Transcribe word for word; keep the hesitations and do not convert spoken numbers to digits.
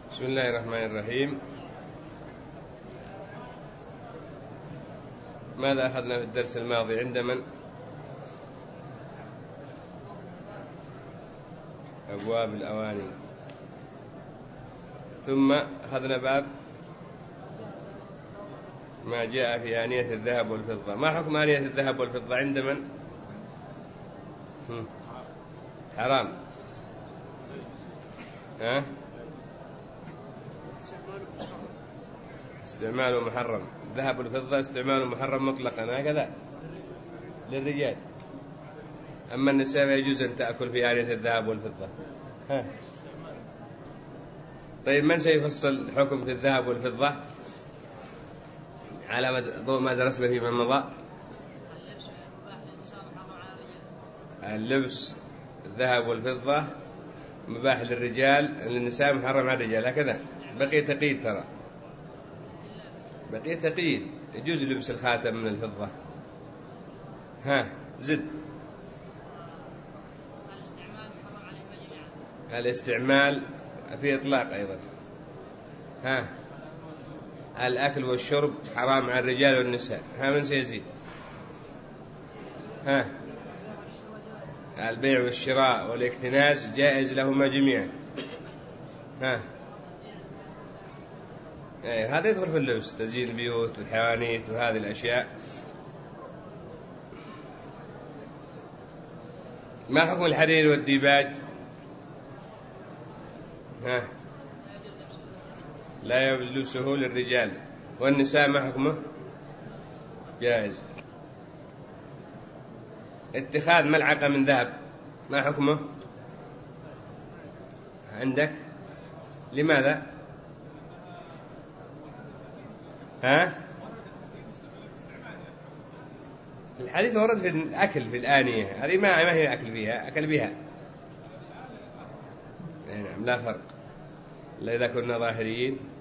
بسم الله الرحمن الرحيم. ماذا أخذنا في الدرس الماضي؟ عند من؟ أبواب الأواني. ثم أخذنا باب ما جاء في آنية الذهب والفضة. ما حكم آنية الذهب والفضة عند من؟ حرام. ها؟ استعماله محرم. الذهب والفضة استعماله محرم مطلقا، هكذا للرجال. أما النساء يجوز أن تأكل في آنية الذهب والفضة. ها. طيب، من سيفصل حكم في الذهب والفضة على ضوء ما درسنا فيما مضى؟ اللبس الذهب والفضة مباح للرجال، للنساء محرم على الرجال، هكذا. بقي تقييد، ترى بقي تقييد. يجوز لبس الخاتم من الفضة. ها، زد. الاستعمال في إطلاق أيضا. ها، الأكل والشرب حرام على الرجال والنساء. ها، من سيزيد؟ ها، البيع والشراء والاكتناز جائز لهما جميعا. ها، ايه، هذا يدخل في اللبس، تزيين البيوت والحوانيت وهذه الأشياء. ما حكم الحرير والديباج؟ ها، لا يجوز لبسه للرجال. والنساء ما حكمه؟ جائز. اتخاذ ملعقة من ذهب ما حكمه عندك؟ لماذا؟ ها؟ الحديث ورد في الأكل في الآنية هذه، ما ما هي أكل فيها، أكل بها. نعم، لا فرق إلا إذا كنا ظاهريين.